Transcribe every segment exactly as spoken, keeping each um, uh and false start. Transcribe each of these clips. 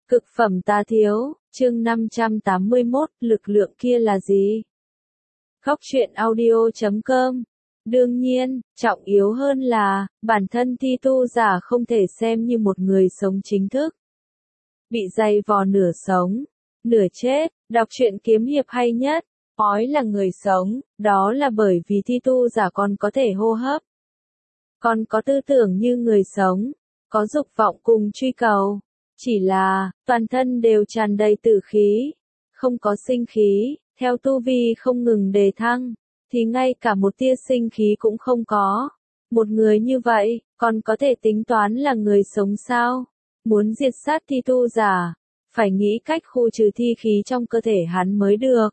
Cực phẩm tá thiếu, chương năm trăm tám mươi mốt, lực lượng kia là gì? Góc truyện audio chấm com. Đương nhiên, trọng yếu hơn là, bản thân thi tu giả không thể xem như một người sống chính thức. Bị dày vò nửa sống, nửa chết, đọc truyện kiếm hiệp hay nhất, nói là người sống, đó là bởi vì thi tu giả còn có thể hô hấp. Còn có tư tưởng như người sống, có dục vọng cùng truy cầu. Chỉ là, toàn thân đều tràn đầy tử khí, không có sinh khí, theo tu vi không ngừng đề thăng, thì ngay cả một tia sinh khí cũng không có. Một người như vậy, còn có thể tính toán là người sống sao? Muốn diệt sát thi tu giả, phải nghĩ cách khu trừ thi khí trong cơ thể hắn mới được.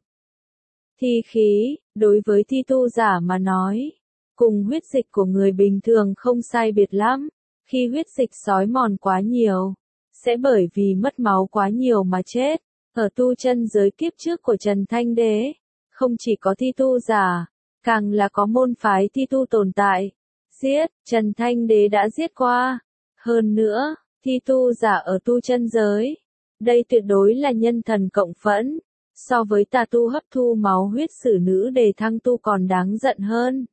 Thi khí, đối với thi tu giả mà nói, cùng huyết dịch của người bình thường không sai biệt lắm, khi huyết dịch xói mòn quá nhiều, sẽ bởi vì mất máu quá nhiều mà chết. Ở tu chân giới kiếp trước của Trần Thanh Đế, không chỉ có thi tu giả, càng là có môn phái thi tu tồn tại. Giết, Trần Thanh Đế đã giết qua. Hơn nữa, thi tu giả ở tu chân giới, đây tuyệt đối là nhân thần cộng phẫn, so với tà tu hấp thu máu huyết sử nữ để thăng tu còn đáng giận hơn.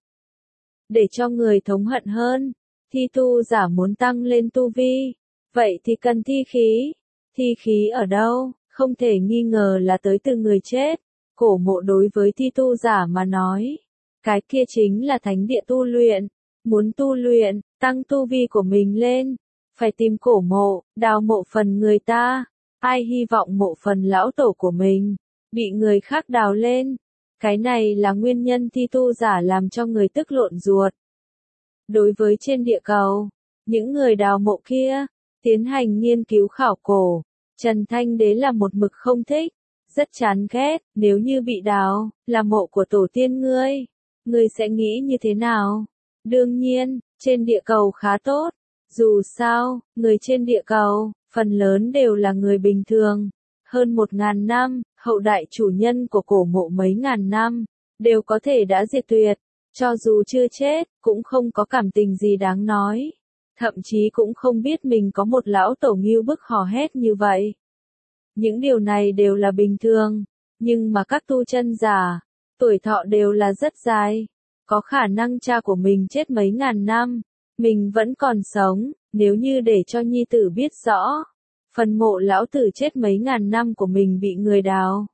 Để cho người thống hận hơn, thi tu giả muốn tăng lên tu vi, vậy thì cần thi khí. Thi khí ở đâu? Không thể nghi ngờ là tới từ người chết. Cổ mộ đối với thi tu giả mà nói, cái kia chính là thánh địa tu luyện. Muốn tu luyện, tăng tu vi của mình lên, phải tìm cổ mộ, đào mộ phần người ta. Ai hy vọng mộ phần lão tổ của mình bị người khác đào lên? Cái này là nguyên nhân thi tu giả làm cho người tức lộn ruột. Đối với trên địa cầu, những người đào mộ kia tiến hành nghiên cứu khảo cổ, Trần Thanh Đế là một mực không thích, rất chán ghét. Nếu như bị đào là mộ của tổ tiên ngươi, ngươi sẽ nghĩ như thế nào? Đương nhiên, trên địa cầu khá tốt. Dù sao, người trên địa cầu, phần lớn đều là người bình thường. Hơn một ngàn năm, hậu đại chủ nhân của cổ mộ mấy ngàn năm, đều có thể đã diệt tuyệt. Cho dù chưa chết, cũng không có cảm tình gì đáng nói. Thậm chí cũng không biết mình có một lão tổ ngưu bức hò hét như vậy. Những điều này đều là bình thường, nhưng mà các tu chân giả, tuổi thọ đều là rất dài. Có khả năng cha của mình chết mấy ngàn năm, mình vẫn còn sống. Nếu như để cho nhi tử biết rõ, phần mộ lão tử chết mấy ngàn năm của mình bị người đào.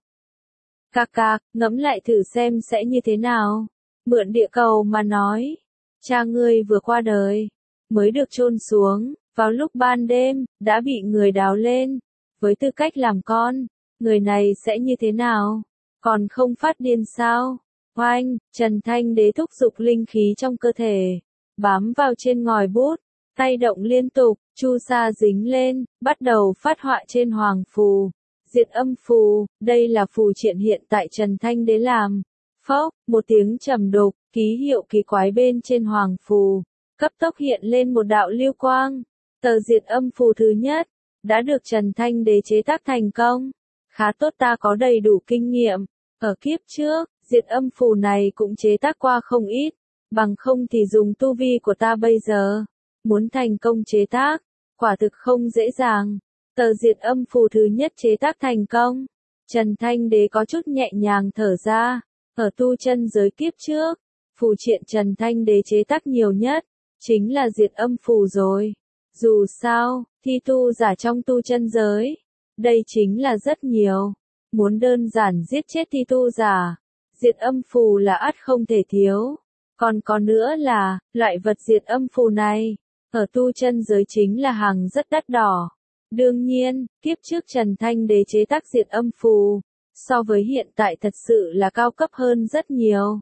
Cạc cạc, ngẫm lại thử xem sẽ như thế nào. Mượn địa cầu mà nói, cha ngươi vừa qua đời, mới được chôn xuống, vào lúc ban đêm, đã bị người đào lên. Với tư cách làm con, người này sẽ như thế nào? Còn không phát điên sao? Oanh, Trần Thanh Đế thúc giục linh khí trong cơ thể, bám vào trên ngòi bút, tay động liên tục, chu sa dính lên, bắt đầu phát họa trên hoàng phù. Diệt âm phù, đây là phù triện hiện tại Trần Thanh Đế làm. Phốc, một tiếng trầm đục, ký hiệu kỳ quái bên trên hoàng phù, cấp tốc hiện lên một đạo lưu quang. Tờ diệt âm phù thứ nhất, đã được Trần Thanh Đế chế tác thành công. Khá tốt, ta có đầy đủ kinh nghiệm. Ở kiếp trước, diệt âm phù này cũng chế tác qua không ít. Bằng không thì dùng tu vi của ta bây giờ, muốn thành công chế tác, quả thực không dễ dàng. Tờ diệt âm phù thứ nhất chế tác thành công. Trần Thanh Đế có chút nhẹ nhàng thở ra. Ở tu chân giới kiếp trước, phù triện Trần Thanh Đế chế tác nhiều nhất, chính là diệt âm phù rồi. Dù sao, thi tu giả trong tu chân giới, đây chính là rất nhiều. Muốn đơn giản giết chết thi tu giả, diệt âm phù là ắt không thể thiếu. Còn có nữa là, loại vật diệt âm phù này, ở tu chân giới chính là hàng rất đắt đỏ. Đương nhiên, kiếp trước Trần Thanh Đế chế tác diệt âm phù, so với hiện tại thật sự là cao cấp hơn rất nhiều.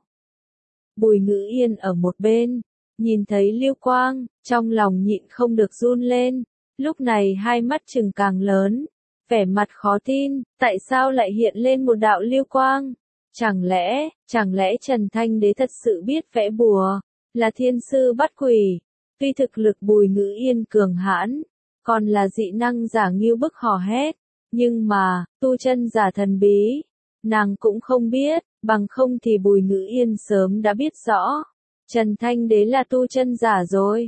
Bùi Ngữ Yên ở một bên, nhìn thấy lưu quang, trong lòng nhịn không được run lên. Lúc này hai mắt trừng càng lớn, vẻ mặt khó tin, tại sao lại hiện lên một đạo lưu quang? Chẳng lẽ, chẳng lẽ Trần Thanh Đế thật sự biết vẽ bùa, là thiên sư bắt quỷ? Tuy thực lực Bùi Ngữ Yên cường hãn, còn là dị năng giả ngưu bức hò hét, nhưng mà, tu chân giả thần bí, nàng cũng không biết, bằng không thì Bùi Ngữ Yên sớm đã biết rõ. Trần Thanh Đế là tu chân giả rồi.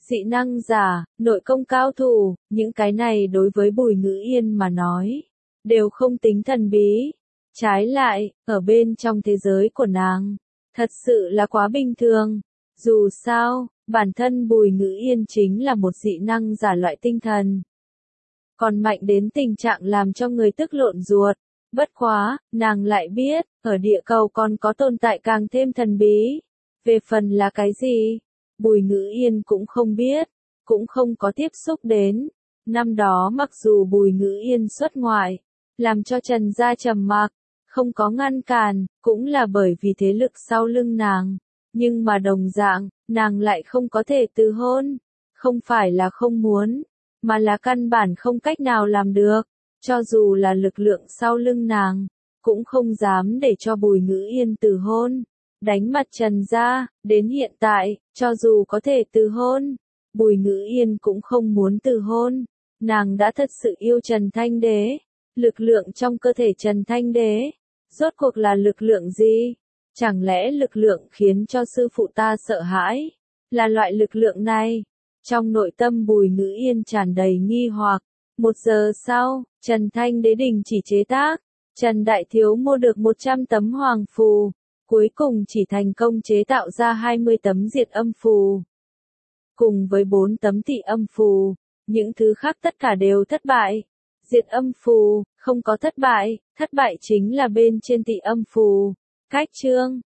dị năng giả, nội công cao thủ, những cái này đối với Bùi Ngữ Yên mà nói, đều không tính thần bí. Trái lại, ở bên trong thế giới của nàng, thật sự là quá bình thường. Dù sao, bản thân Bùi Ngữ Yên chính là một dị năng giả loại tinh thần. Còn mạnh đến tình trạng làm cho người tức lộn ruột. Bất quá, nàng lại biết, ở địa cầu còn có tồn tại càng thêm thần bí. Về phần là cái gì? Bùi Ngữ Yên cũng không biết, cũng không có tiếp xúc đến. Năm đó mặc dù Bùi Ngữ Yên xuất ngoại, làm cho Trần gia trầm mặc, không có ngăn cản, cũng là bởi vì thế lực sau lưng nàng. Nhưng mà đồng dạng, nàng lại không có thể từ hôn. Không phải là không muốn, mà là căn bản không cách nào làm được. Cho dù là lực lượng sau lưng nàng, cũng không dám để cho Bùi Ngữ Yên từ hôn. Đánh mặt Trần gia, đến hiện tại, cho dù có thể từ hôn, Bùi Ngữ Yên cũng không muốn từ hôn. Nàng đã thật sự yêu Trần Thanh Đế. Lực lượng trong cơ thể Trần Thanh Đế, rốt cuộc là lực lượng gì? Chẳng lẽ lực lượng khiến cho sư phụ ta sợ hãi? Là loại lực lượng này? Trong nội tâm Bùi Ngữ Yên tràn đầy nghi hoặc. Một giờ sau, Trần Thanh Đế đình chỉ chế tác. Trần Đại Thiếu mua được một trăm tấm hoàng phù. Cuối cùng chỉ thành công chế tạo ra hai mươi tấm diệt âm phù. Cùng với bốn tấm tị âm phù, những thứ khác tất cả đều thất bại. Diệt âm phù, không có thất bại, thất bại chính là bên trên tị âm phù. Cách chương